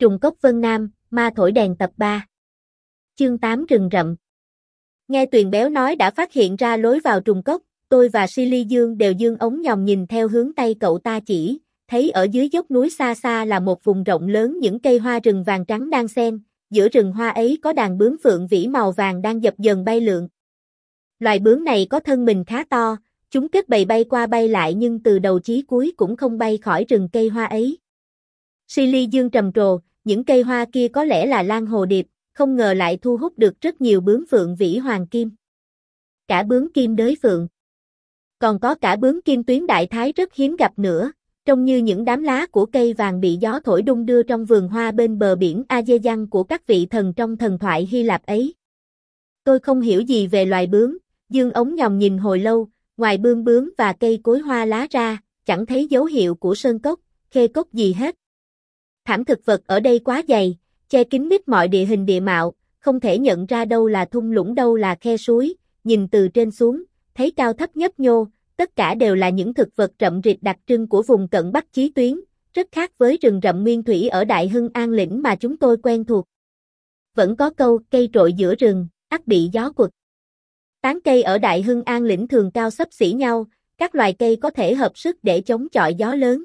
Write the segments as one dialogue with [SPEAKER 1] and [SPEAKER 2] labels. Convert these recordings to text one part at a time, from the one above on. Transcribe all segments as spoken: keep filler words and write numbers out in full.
[SPEAKER 1] Trùng cốc Vân Nam, ma thổi đèn tập ba. Chương tám rừng rậm. Nghe Tuyền Béo nói đã phát hiện ra lối vào trùng cốc, tôi và Silly Dương đều dương ống nhòm nhìn theo hướng tay cậu ta chỉ, thấy ở dưới dốc núi xa xa là một vùng rộng lớn những cây hoa rừng vàng trắng đang xen, giữa rừng hoa ấy có đàn bướm phượng vĩ màu vàng đang dập dần bay lượn. Loài bướm này có thân mình khá to, chúng kết bầy bay qua bay lại nhưng từ đầu chí cuối cũng không bay khỏi rừng cây hoa ấy. Silly Dương trầm trồ, những cây hoa kia có lẽ là lan hồ điệp, không ngờ lại thu hút được rất nhiều bướm phượng vĩ hoàng kim. Cả bướm kim đới phượng. Còn có cả bướm kim tuyến đại thái rất hiếm gặp nữa, trông như những đám lá của cây vàng bị gió thổi đung đưa trong vườn hoa bên bờ biển Azerbaijan của các vị thần trong thần thoại Hy Lạp ấy. Tôi không hiểu gì về loài bướm, dương ống nhòm nhìn hồi lâu, ngoài bươm bướm và cây cối hoa lá ra, chẳng thấy dấu hiệu của sơn cốc, khê cốc gì hết. Thảm thực vật ở đây quá dày, che kín mít mọi địa hình địa mạo, không thể nhận ra đâu là thung lũng đâu là khe suối, nhìn từ trên xuống, thấy cao thấp nhấp nhô, tất cả đều là những thực vật rậm rịt đặc trưng của vùng cận Bắc Chí Tuyến, rất khác với rừng rậm nguyên thủy ở Đại Hưng An Lĩnh mà chúng tôi quen thuộc. Vẫn có câu cây trội giữa rừng, ắt bị gió quật. Tán cây ở Đại Hưng An Lĩnh thường cao xấp xỉ nhau, các loài cây có thể hợp sức để chống chọi gió lớn.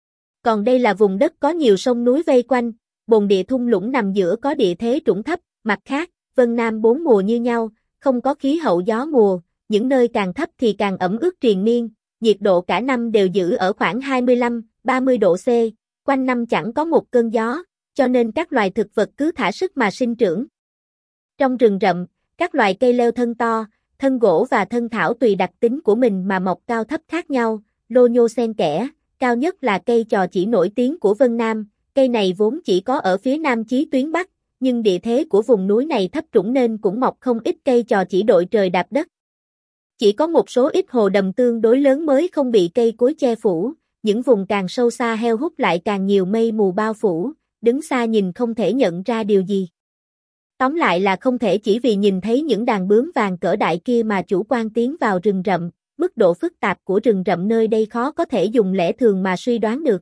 [SPEAKER 1] Còn đây là vùng đất có nhiều sông núi vây quanh, bồn địa thung lũng nằm giữa có địa thế trũng thấp, mặt khác, Vân Nam bốn mùa như nhau, không có khí hậu gió mùa, những nơi càng thấp thì càng ẩm ướt triền miên, nhiệt độ cả năm đều giữ ở khoảng hai mươi lăm đến ba mươi độ C, quanh năm chẳng có một cơn gió, cho nên các loài thực vật cứ thả sức mà sinh trưởng. Trong rừng rậm, các loài cây leo thân to, thân gỗ và thân thảo tùy đặc tính của mình mà mọc cao thấp khác nhau, lô nhô xen kẽ, cao nhất là cây chò chỉ nổi tiếng của Vân Nam, cây này vốn chỉ có ở phía nam chí tuyến Bắc, nhưng địa thế của vùng núi này thấp trũng nên cũng mọc không ít cây chò chỉ đội trời đạp đất. Chỉ có một số ít hồ đầm tương đối lớn mới không bị cây cối che phủ, những vùng càng sâu xa heo hút lại càng nhiều mây mù bao phủ, đứng xa nhìn không thể nhận ra điều gì. Tóm lại là không thể chỉ vì nhìn thấy những đàn bướm vàng cỡ đại kia mà chủ quan tiến vào rừng rậm, mức độ phức tạp của rừng rậm nơi đây khó có thể dùng lẽ thường mà suy đoán được.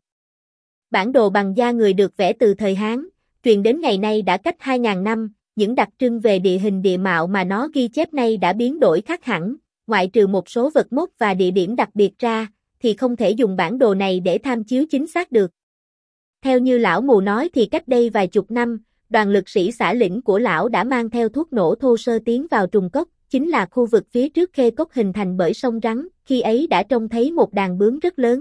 [SPEAKER 1] Bản đồ bằng da người được vẽ từ thời Hán, truyền đến ngày nay đã cách hai nghìn năm, những đặc trưng về địa hình địa mạo mà nó ghi chép nay đã biến đổi khác hẳn, ngoại trừ một số vật mốc và địa điểm đặc biệt ra, thì không thể dùng bản đồ này để tham chiếu chính xác được. Theo như lão mù nói thì cách đây vài chục năm, đoàn lực sĩ xã lĩnh của lão đã mang theo thuốc nổ thô sơ tiến vào trùng cốc, chính là khu vực phía trước khê cốc hình thành bởi sông Rắn, khi ấy đã trông thấy một đàn bướm rất lớn.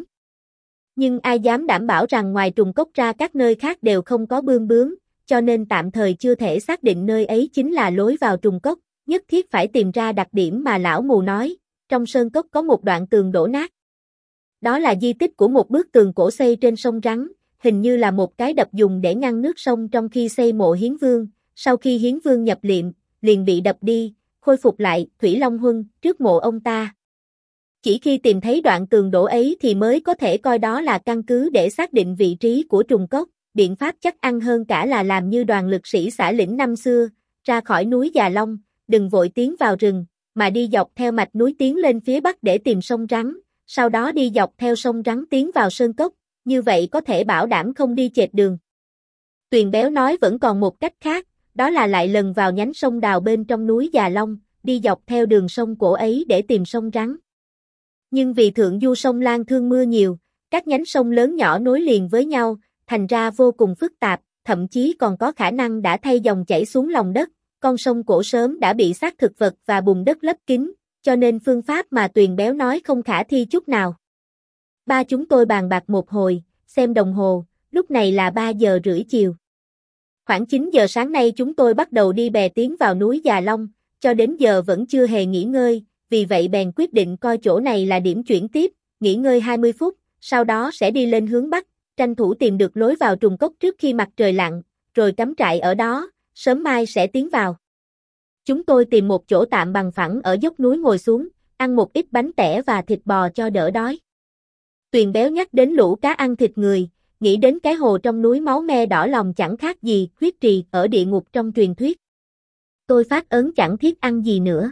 [SPEAKER 1] Nhưng ai dám đảm bảo rằng ngoài trùng cốc ra các nơi khác đều không có bươm bướm, cho nên tạm thời chưa thể xác định nơi ấy chính là lối vào trùng cốc, nhất thiết phải tìm ra đặc điểm mà lão mù nói, trong sơn cốc có một đoạn tường đổ nát. Đó là di tích của một bức tường cổ xây trên sông Rắn, hình như là một cái đập dùng để ngăn nước sông trong khi xây mộ Hiến Vương, sau khi Hiến Vương nhập liệm, liền bị đập đi, khôi phục lại, Thủy Long Huân, trước mộ ông ta. Chỉ khi tìm thấy đoạn tường đổ ấy thì mới có thể coi đó là căn cứ để xác định vị trí của trùng cốc, biện pháp chắc ăn hơn cả là làm như đoàn lực sĩ xã lĩnh năm xưa, ra khỏi núi Già Long, đừng vội tiến vào rừng, mà đi dọc theo mạch núi tiến lên phía bắc để tìm sông Rắn, sau đó đi dọc theo sông Rắn tiến vào sơn cốc, như vậy có thể bảo đảm không đi chệch đường. Tuyền Béo nói vẫn còn một cách khác, đó là lại lần vào nhánh sông Đào bên trong núi Già Long, đi dọc theo đường sông cổ ấy để tìm sông Rắn. Nhưng vì thượng du sông Lan Thương mưa nhiều, các nhánh sông lớn nhỏ nối liền với nhau, thành ra vô cùng phức tạp, thậm chí còn có khả năng đã thay dòng chảy xuống lòng đất, con sông cổ sớm đã bị xác thực vật và bùn đất lấp kín, cho nên phương pháp mà Tuyền Béo nói không khả thi chút nào. Ba chúng tôi bàn bạc một hồi, xem đồng hồ, lúc này là ba giờ rưỡi chiều. Khoảng chín giờ sáng nay chúng tôi bắt đầu đi bè tiến vào núi Già Long, cho đến giờ vẫn chưa hề nghỉ ngơi, vì vậy bèn quyết định coi chỗ này là điểm chuyển tiếp, nghỉ ngơi hai mươi phút, sau đó sẽ đi lên hướng Bắc, tranh thủ tìm được lối vào trùng cốc trước khi mặt trời lặn, rồi cắm trại ở đó, sớm mai sẽ tiến vào. Chúng tôi tìm một chỗ tạm bằng phẳng ở dốc núi ngồi xuống, ăn một ít bánh tẻ và thịt bò cho đỡ đói. Tuyền Béo nhắc đến lũ cá ăn thịt người, nghĩ đến cái hồ trong núi máu me đỏ lòng chẳng khác gì huyết trì ở địa ngục trong truyền thuyết. Tôi phát ớn chẳng thiết ăn gì nữa.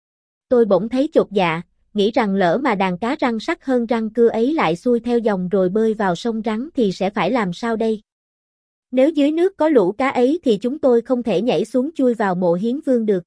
[SPEAKER 1] Tôi bỗng thấy chột dạ, nghĩ rằng lỡ mà đàn cá răng sắc hơn răng cưa ấy lại xuôi theo dòng rồi bơi vào sông Rắn thì sẽ phải làm sao đây? Nếu dưới nước có lũ cá ấy thì chúng tôi không thể nhảy xuống chui vào mộ hiến vương được.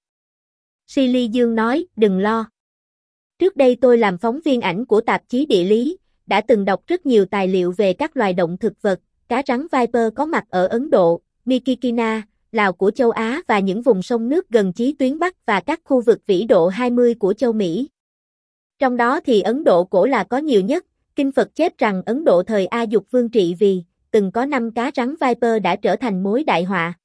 [SPEAKER 1] Silly Dương nói, đừng lo. Trước đây tôi làm phóng viên ảnh của tạp chí địa lý, đã từng đọc rất nhiều tài liệu về các loài động thực vật, cá rắn Viper có mặt ở Ấn Độ, Mykitina, Lào của châu Á và những vùng sông nước gần chí tuyến Bắc và các khu vực vĩ độ hai mươi của châu Mỹ. Trong đó thì Ấn Độ cổ là có nhiều nhất, kinh Phật chép rằng Ấn Độ thời A Dục Vương trị vì, từng có năm cá rắn Viper đã trở thành mối đại họa.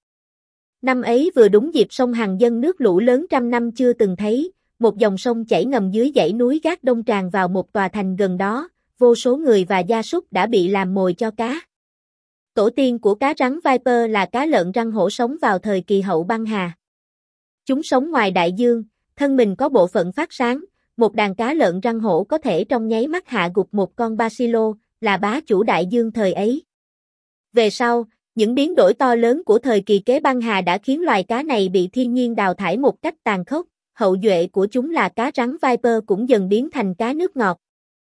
[SPEAKER 1] Năm ấy vừa đúng dịp sông Hằng dâng nước lũ lớn trăm năm chưa từng thấy, một dòng sông chảy ngầm dưới dãy núi Gác Đông tràn vào một tòa thành gần đó, vô số người và gia súc đã bị làm mồi cho cá. Tổ tiên của cá rắn Viper là cá lợn răng hổ sống vào thời kỳ hậu băng hà. Chúng sống ngoài đại dương, thân mình có bộ phận phát sáng, một đàn cá lợn răng hổ có thể trong nháy mắt hạ gục một con Basilo, là bá chủ đại dương thời ấy. Về sau, những biến đổi to lớn của thời kỳ kế băng hà đã khiến loài cá này bị thiên nhiên đào thải một cách tàn khốc, hậu duệ của chúng là cá rắn Viper cũng dần biến thành cá nước ngọt.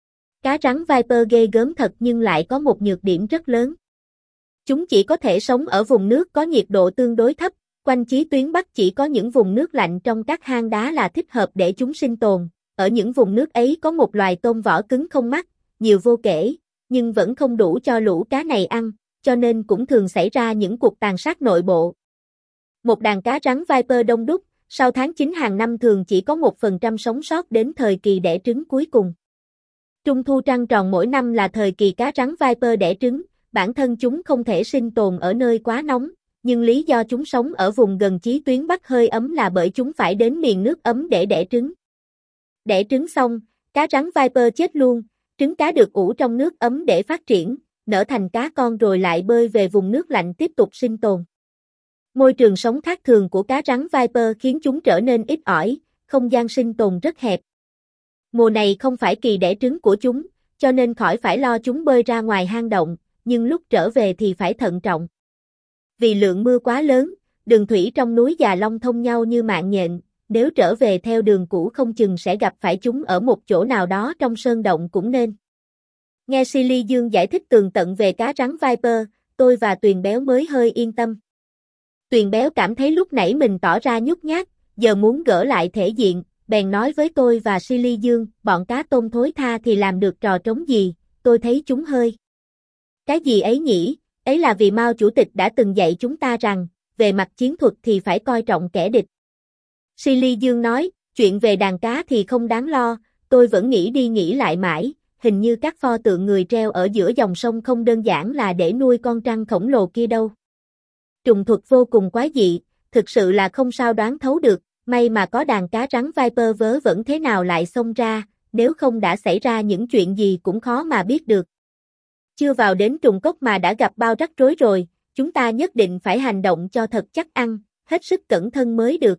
[SPEAKER 1] Cá rắn Viper ghê gớm thật nhưng lại có một nhược điểm rất lớn. Chúng chỉ có thể sống ở vùng nước có nhiệt độ tương đối thấp, quanh chí tuyến Bắc chỉ có những vùng nước lạnh trong các hang đá là thích hợp để chúng sinh tồn. Ở những vùng nước ấy có một loài tôm vỏ cứng không mắt, nhiều vô kể, nhưng vẫn không đủ cho lũ cá này ăn, cho nên cũng thường xảy ra những cuộc tàn sát nội bộ. Một đàn cá rắn Viper đông đúc, sau tháng chín hàng năm thường chỉ có một phần trăm sống sót đến thời kỳ đẻ trứng cuối cùng. Trung thu trăng tròn mỗi năm là thời kỳ cá rắn Viper đẻ trứng, bản thân chúng không thể sinh tồn ở nơi quá nóng, nhưng lý do chúng sống ở vùng gần chí tuyến Bắc hơi ấm là bởi chúng phải đến miền nước ấm để đẻ trứng. Đẻ trứng xong, cá rắn Viper chết luôn, trứng cá được ủ trong nước ấm để phát triển, nở thành cá con rồi lại bơi về vùng nước lạnh tiếp tục sinh tồn. Môi trường sống khác thường của cá rắn Viper khiến chúng trở nên ít ỏi, không gian sinh tồn rất hẹp. Mùa này không phải kỳ đẻ trứng của chúng, cho nên khỏi phải lo chúng bơi ra ngoài hang động, nhưng lúc trở về thì phải thận trọng. Vì lượng mưa quá lớn, đường thủy trong núi Già Long thông nhau như mạng nhện, nếu trở về theo đường cũ không chừng sẽ gặp phải chúng ở một chỗ nào đó trong sơn động cũng nên. Nghe Silly Dương giải thích tường tận về cá rắn Viper, tôi và Tuyền Béo mới hơi yên tâm. Tuyền Béo cảm thấy lúc nãy mình tỏ ra nhút nhát, giờ muốn gỡ lại thể diện, bèn nói với tôi và Silly Dương, bọn cá tôm thối tha thì làm được trò trống gì, tôi thấy chúng hơi. Cái gì ấy nhỉ, ấy là vì Mao Chủ tịch đã từng dạy chúng ta rằng, về mặt chiến thuật thì phải coi trọng kẻ địch. Silly Dương nói, chuyện về đàn cá thì không đáng lo, tôi vẫn nghĩ đi nghĩ lại mãi, hình như các pho tượng người treo ở giữa dòng sông không đơn giản là để nuôi con trăng khổng lồ kia đâu. Trùng thuật vô cùng quái dị, thực sự là không sao đoán thấu được, may mà có đàn cá rắn Viper vớ vẩn thế nào lại xông ra, nếu không đã xảy ra những chuyện gì cũng khó mà biết được. Chưa vào đến trùng cốc mà đã gặp bao rắc rối rồi, chúng ta nhất định phải hành động cho thật chắc ăn, hết sức cẩn thận mới được.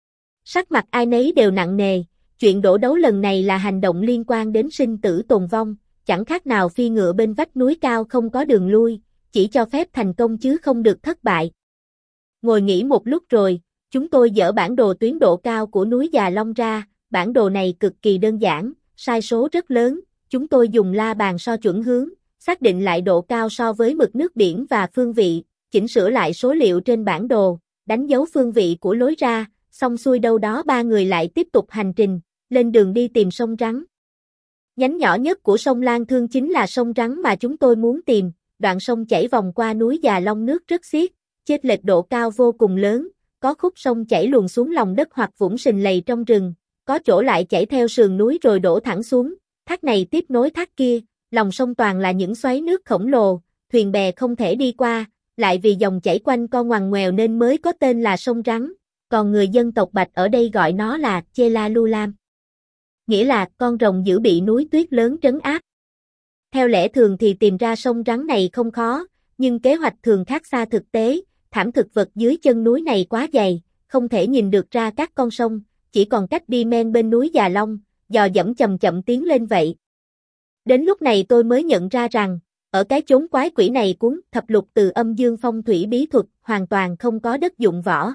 [SPEAKER 1] Sắc mặt ai nấy đều nặng nề, chuyện đổ đấu lần này là hành động liên quan đến sinh tử tồn vong, chẳng khác nào phi ngựa bên vách núi cao không có đường lui, chỉ cho phép thành công chứ không được thất bại. Ngồi nghỉ một lúc rồi, chúng tôi dỡ bản đồ tuyến độ cao của núi Già Long ra, bản đồ này cực kỳ đơn giản, sai số rất lớn, chúng tôi dùng la bàn so chuẩn hướng, xác định lại độ cao so với mực nước biển và phương vị, chỉnh sửa lại số liệu trên bản đồ, đánh dấu phương vị của lối ra, xong xuôi đâu đó ba người lại tiếp tục hành trình, lên đường đi tìm sông Rắn. Nhánh nhỏ nhất của sông Lan Thương chính là sông Rắn mà chúng tôi muốn tìm, đoạn sông chảy vòng qua núi Già Long nước rất xiết, chênh lệch độ cao vô cùng lớn, có khúc sông chảy luồn xuống lòng đất hoặc vũng sình lầy trong rừng, có chỗ lại chảy theo sườn núi rồi đổ thẳng xuống, thác này tiếp nối thác kia, lòng sông toàn là những xoáy nước khổng lồ, thuyền bè không thể đi qua, lại vì dòng chảy quanh co ngoằn ngoèo nên mới có tên là sông Rắn, còn người dân tộc Bạch ở đây gọi nó là Chelalulam. Nghĩa là con rồng dữ bị núi tuyết lớn trấn áp. Theo lẽ thường thì tìm ra sông Rắn này không khó, nhưng kế hoạch thường khác xa thực tế, thảm thực vật dưới chân núi này quá dày, không thể nhìn được ra các con sông, chỉ còn cách đi men bên núi Già Long, dò dẫm chậm chậm tiến lên vậy. Đến lúc này tôi mới nhận ra rằng, ở cái chốn quái quỷ này cuốn thập lục từ âm dương phong thủy bí thuật hoàn toàn không có đất dụng võ.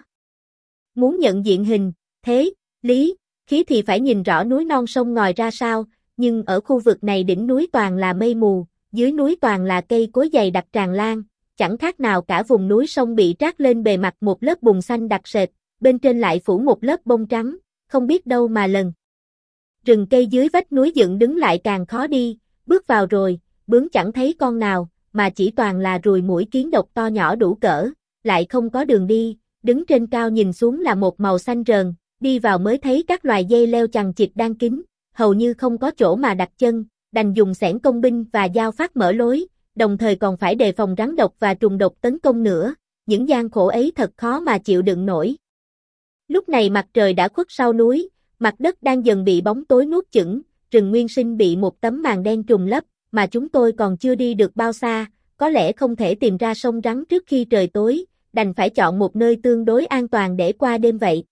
[SPEAKER 1] Muốn nhận diện hình, thế, lý, khí thì phải nhìn rõ núi non sông ngòi ra sao, nhưng ở khu vực này đỉnh núi toàn là mây mù, dưới núi toàn là cây cối dày đặc tràn lan, chẳng khác nào cả vùng núi sông bị trát lên bề mặt một lớp bùn xanh đặc sệt, bên trên lại phủ một lớp bông trắng, không biết đâu mà lần. Rừng cây dưới vách núi dựng đứng lại càng khó đi, bước vào rồi, bướm chẳng thấy con nào, mà chỉ toàn là ruồi muỗi kiến độc to nhỏ đủ cỡ, lại không có đường đi, đứng trên cao nhìn xuống là một màu xanh rờn, đi vào mới thấy các loài dây leo chằng chịt đang kín, hầu như không có chỗ mà đặt chân, đành dùng xẻng công binh và dao phát mở lối, đồng thời còn phải đề phòng rắn độc và trùng độc tấn công nữa, những gian khổ ấy thật khó mà chịu đựng nổi. Lúc này mặt trời đã khuất sau núi, mặt đất đang dần bị bóng tối nuốt chửng, rừng nguyên sinh bị một tấm màn đen trùm lấp, mà chúng tôi còn chưa đi được bao xa, có lẽ không thể tìm ra sông rắn trước khi trời tối, đành phải chọn một nơi tương đối an toàn để qua đêm vậy.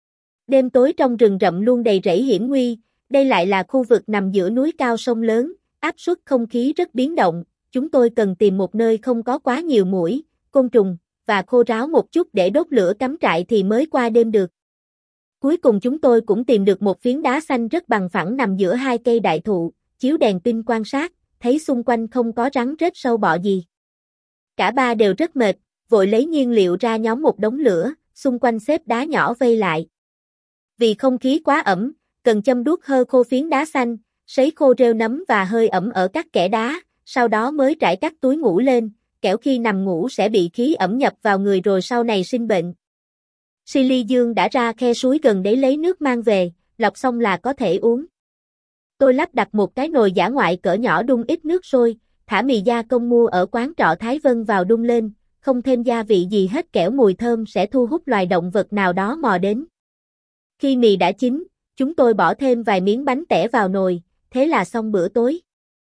[SPEAKER 1] Đêm tối trong rừng rậm luôn đầy rẫy hiểm nguy, đây lại là khu vực nằm giữa núi cao sông lớn, áp suất không khí rất biến động, chúng tôi cần tìm một nơi không có quá nhiều muỗi, côn trùng, và khô ráo một chút để đốt lửa cắm trại thì mới qua đêm được. Cuối cùng chúng tôi cũng tìm được một phiến đá xanh rất bằng phẳng nằm giữa hai cây đại thụ, chiếu đèn pin quan sát, thấy xung quanh không có rắn rết sâu bọ gì. Cả ba đều rất mệt, vội lấy nhiên liệu ra nhóm một đống lửa, xung quanh xếp đá nhỏ vây lại. Vì không khí quá ẩm, cần châm đuốc hơ khô phiến đá xanh, sấy khô rêu nấm và hơi ẩm ở các kẽ đá, sau đó mới trải các túi ngủ lên, kẻo khi nằm ngủ sẽ bị khí ẩm nhập vào người rồi sau này sinh bệnh. Silly Dương đã ra khe suối gần đấy lấy nước mang về, lọc xong là có thể uống. Tôi lắp đặt một cái nồi dã ngoại cỡ nhỏ đun ít nước sôi, thả mì gia công mua ở quán trọ Thái Vân vào đun lên, không thêm gia vị gì hết kẻo mùi thơm sẽ thu hút loài động vật nào đó mò đến. Khi mì đã chín, chúng tôi bỏ thêm vài miếng bánh tẻ vào nồi, thế là xong bữa tối.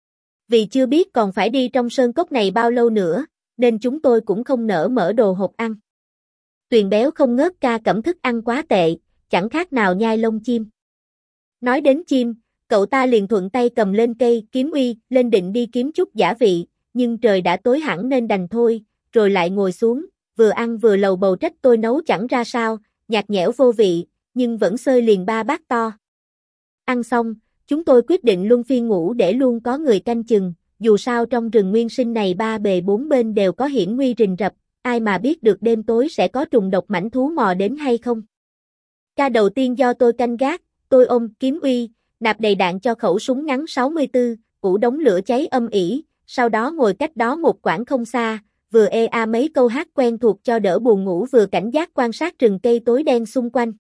[SPEAKER 1] Vì chưa biết còn phải đi trong sơn cốc này bao lâu nữa, nên chúng tôi cũng không nỡ mở đồ hộp ăn. Tuyền Béo không ngớt ca cẩm thức ăn quá tệ, chẳng khác nào nhai lông chim. Nói đến chim, cậu ta liền thuận tay cầm lên cây kiếm uy, lên định đi kiếm chút giả vị, nhưng trời đã tối hẳn nên đành thôi, rồi lại ngồi xuống, vừa ăn vừa lầu bầu trách tôi nấu chẳng ra sao, nhạt nhẽo vô vị, nhưng vẫn xơi liền ba bát to. Ăn xong, chúng tôi quyết định luân phiên ngủ để luôn có người canh chừng, dù sao trong rừng nguyên sinh này ba bề bốn bên đều có hiểm nguy rình rập, ai mà biết được đêm tối sẽ có trùng độc mãnh thú mò đến hay không. Ca đầu tiên do tôi canh gác, tôi ôm kiếm uy, nạp đầy đạn cho khẩu súng ngắn sáu mươi tư, ủ đống lửa cháy âm ỉ, sau đó ngồi cách đó một quãng không xa, vừa ê a mấy câu hát quen thuộc cho đỡ buồn ngủ vừa cảnh giác quan sát rừng cây tối đen xung quanh.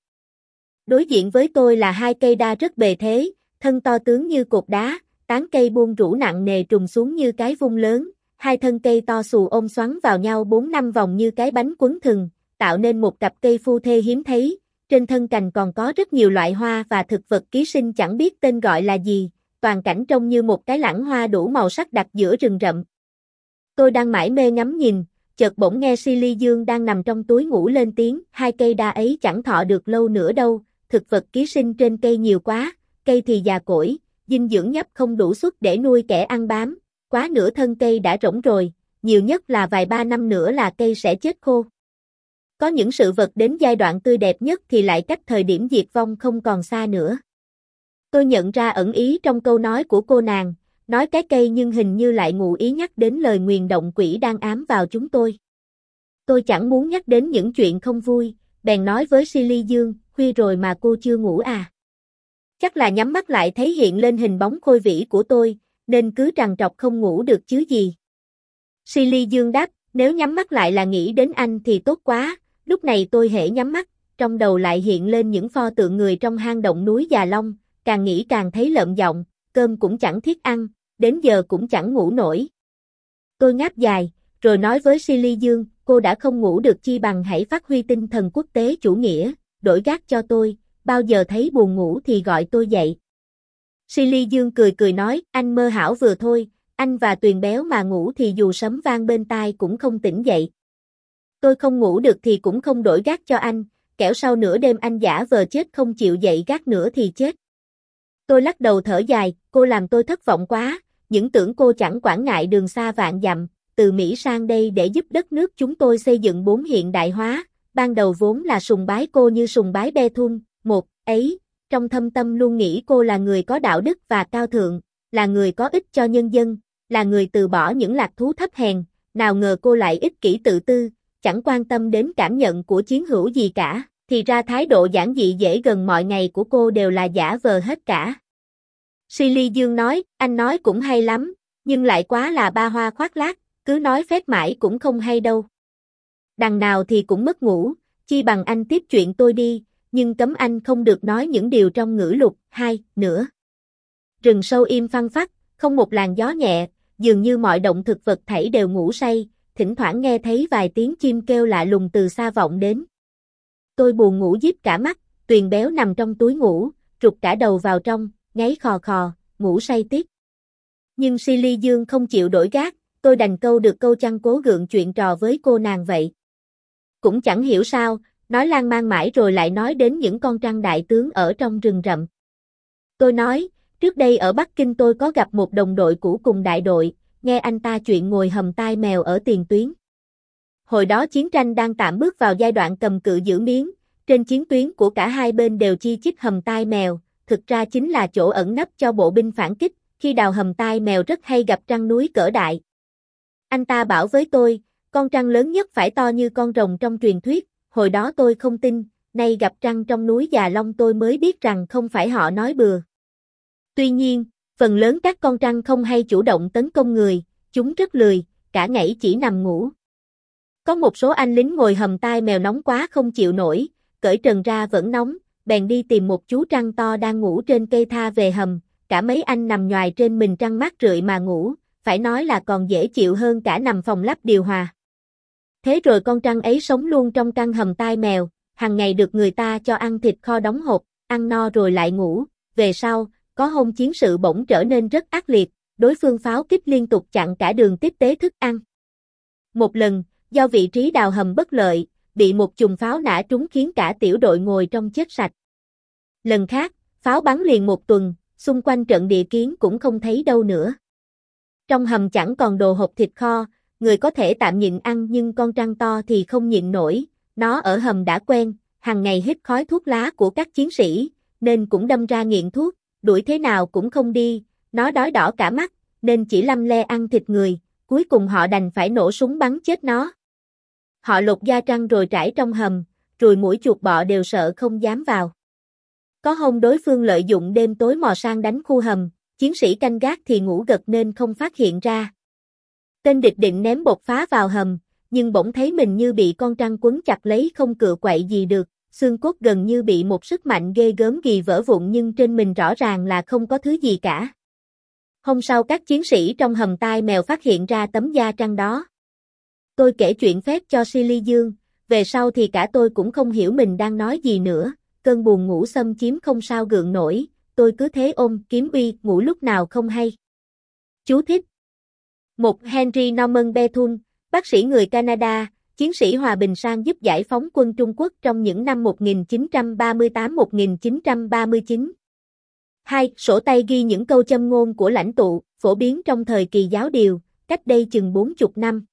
[SPEAKER 1] Đối diện với tôi là hai cây đa rất bề thế, thân to tướng như cột đá, tán cây buông rũ nặng nề trùng xuống như cái vung lớn, hai thân cây to xù ôm xoắn vào nhau bốn năm vòng như cái bánh quấn thừng, tạo nên một cặp cây phu thê hiếm thấy, trên thân cành còn có rất nhiều loại hoa và thực vật ký sinh chẳng biết tên gọi là gì, toàn cảnh trông như một cái lẵng hoa đủ màu sắc đặt giữa rừng rậm. Tôi đang mải mê ngắm nhìn, chợt bỗng nghe Silly Dương đang nằm trong túi ngủ lên tiếng, hai cây đa ấy chẳng thọ được lâu nữa đâu, thực vật ký sinh trên cây nhiều quá, cây thì già cỗi, dinh dưỡng nhấp không đủ suất để nuôi kẻ ăn bám, quá nửa thân cây đã rỗng rồi, nhiều nhất là vài ba năm nữa là cây sẽ chết khô. Có những sự vật đến giai đoạn tươi đẹp nhất thì lại cách thời điểm diệt vong không còn xa nữa. Tôi nhận ra ẩn ý trong câu nói của cô nàng, nói cái cây nhưng hình như lại ngụ ý nhắc đến lời nguyền động quỷ đang ám vào chúng tôi. Tôi chẳng muốn nhắc đến những chuyện không vui, bèn nói với Silly Dương, khuya rồi mà cô chưa ngủ à? Chắc là nhắm mắt lại thấy hiện lên hình bóng khôi vĩ của tôi, nên cứ trằn trọc không ngủ được chứ gì. Silly Dương đáp, nếu nhắm mắt lại là nghĩ đến anh thì tốt quá, lúc này tôi hễ nhắm mắt, trong đầu lại hiện lên những pho tượng người trong hang động núi Già Long, càng nghĩ càng thấy lợm giọng, cơm cũng chẳng thiết ăn, đến giờ cũng chẳng ngủ nổi. Tôi ngáp dài, rồi nói với Silly Dương, cô đã không ngủ được chi bằng hãy phát huy tinh thần quốc tế chủ nghĩa, đổi gác cho tôi, bao giờ thấy buồn ngủ thì gọi tôi dậy. Silly Dương cười cười nói, anh mơ hão vừa thôi, anh và Tuyền Béo mà ngủ thì dù sấm vang bên tai cũng không tỉnh dậy. Tôi không ngủ được thì cũng không đổi gác cho anh, kẻo sau nửa đêm anh giả vờ chết không chịu dậy gác nữa thì chết. Tôi lắc đầu thở dài, cô làm tôi thất vọng quá, những tưởng cô chẳng quản ngại đường xa vạn dặm, từ Mỹ sang đây để giúp đất nước chúng tôi xây dựng bốn hiện đại hóa, ban đầu vốn là sùng bái cô như sùng bái Bethune, một, ấy, trong thâm tâm luôn nghĩ cô là người có đạo đức và cao thượng, là người có ích cho nhân dân, là người từ bỏ những lạc thú thấp hèn, nào ngờ cô lại ích kỷ tự tư, chẳng quan tâm đến cảm nhận của chiến hữu gì cả, thì ra thái độ giản dị dễ gần mọi ngày của cô đều là giả vờ hết cả. Silly Dương nói, anh nói cũng hay lắm, nhưng lại quá là ba hoa khoác lác, cứ nói phét mãi cũng không hay đâu. Đằng nào thì cũng mất ngủ, chi bằng anh tiếp chuyện tôi đi, nhưng cấm anh không được nói những điều trong ngữ lục. Hai nữa. Rừng sâu im phăng phắc, không một làn gió nhẹ, dường như mọi động thực vật thảy đều ngủ say, thỉnh thoảng nghe thấy vài tiếng chim kêu lạ lùng từ xa vọng đến. Tôi buồn ngủ díp cả mắt, Tuyền béo nằm trong túi ngủ, trục cả đầu vào trong, ngáy khò khò, ngủ say tiếp. Nhưng Silly Dương không chịu đổi gác, tôi đành câu được câu chăng cố gượng chuyện trò với cô nàng vậy. Cũng chẳng hiểu sao, nói lan man mãi rồi lại nói đến những con trăng đại tướng ở trong rừng rậm. Tôi nói, trước đây ở Bắc Kinh tôi có gặp một đồng đội cũ cùng đại đội, nghe anh ta chuyện ngồi hầm tai mèo ở tiền tuyến. Hồi đó chiến tranh đang tạm bước vào giai đoạn cầm cự giữ miếng, trên chiến tuyến của cả hai bên đều chi chít hầm tai mèo, thực ra chính là chỗ ẩn nấp cho bộ binh phản kích, khi đào hầm tai mèo rất hay gặp trăng núi cỡ đại. Anh ta bảo với tôi, con trăng lớn nhất phải to như con rồng trong truyền thuyết, hồi đó tôi không tin, nay gặp trăng trong núi Già Long tôi mới biết rằng không phải họ nói bừa. Tuy nhiên, phần lớn các con trăng không hay chủ động tấn công người, chúng rất lười, cả ngày chỉ nằm ngủ. Có một số anh lính ngồi hầm tai mèo nóng quá không chịu nổi, cởi trần ra vẫn nóng, bèn đi tìm một chú trăng to đang ngủ trên cây tha về hầm, cả mấy anh nằm nhoài trên mình trăng mát rượi mà ngủ, phải nói là còn dễ chịu hơn cả nằm phòng lắp điều hòa. Thế rồi con trăng ấy sống luôn trong căn hầm tai mèo, hàng ngày được người ta cho ăn thịt kho đóng hộp, ăn no rồi lại ngủ, về sau, có hôm chiến sự bỗng trở nên rất ác liệt, đối phương pháo kích liên tục chặn cả đường tiếp tế thức ăn. Một lần, do vị trí đào hầm bất lợi, bị một chùm pháo nã trúng khiến cả tiểu đội ngồi trong chết sạch. Lần khác, pháo bắn liền một tuần, xung quanh trận địa kiến cũng không thấy đâu nữa. Trong hầm chẳng còn đồ hộp thịt kho, người có thể tạm nhịn ăn nhưng con trăng to thì không nhịn nổi, nó ở hầm đã quen, hàng ngày hít khói thuốc lá của các chiến sĩ, nên cũng đâm ra nghiện thuốc, đuổi thế nào cũng không đi, nó đói đỏ cả mắt, nên chỉ lăm le ăn thịt người, cuối cùng họ đành phải nổ súng bắn chết nó. Họ lột da trăng rồi trải trong hầm, ruồi muỗi chuột bọ đều sợ không dám vào. Có hôm đối phương lợi dụng đêm tối mò sang đánh khu hầm, chiến sĩ canh gác thì ngủ gật nên không phát hiện ra. Tên địch định ném bột phá vào hầm, nhưng bỗng thấy mình như bị con trăng quấn chặt lấy không cựa quậy gì được, xương cốt gần như bị một sức mạnh ghê gớm ghi vỡ vụn nhưng trên mình rõ ràng là không có thứ gì cả. Hôm sau các chiến sĩ trong hầm tai mèo phát hiện ra tấm da trăng đó. Tôi kể chuyện phép cho Silly Dương, về sau thì cả tôi cũng không hiểu mình đang nói gì nữa, cơn buồn ngủ xâm chiếm không sao gượng nổi, tôi cứ thế ôm kiếm uy ngủ lúc nào không hay. Chú thích. Một Henry Norman Bethune, bác sĩ người Canada, chiến sĩ hòa bình sang giúp giải phóng quân Trung Quốc trong những năm một nghìn chín trăm ba mươi tám đến một nghìn chín trăm ba mươi chín. Hai. Sổ tay ghi những câu châm ngôn của lãnh tụ, phổ biến trong thời kỳ giáo điều, cách đây chừng bốn mươi năm.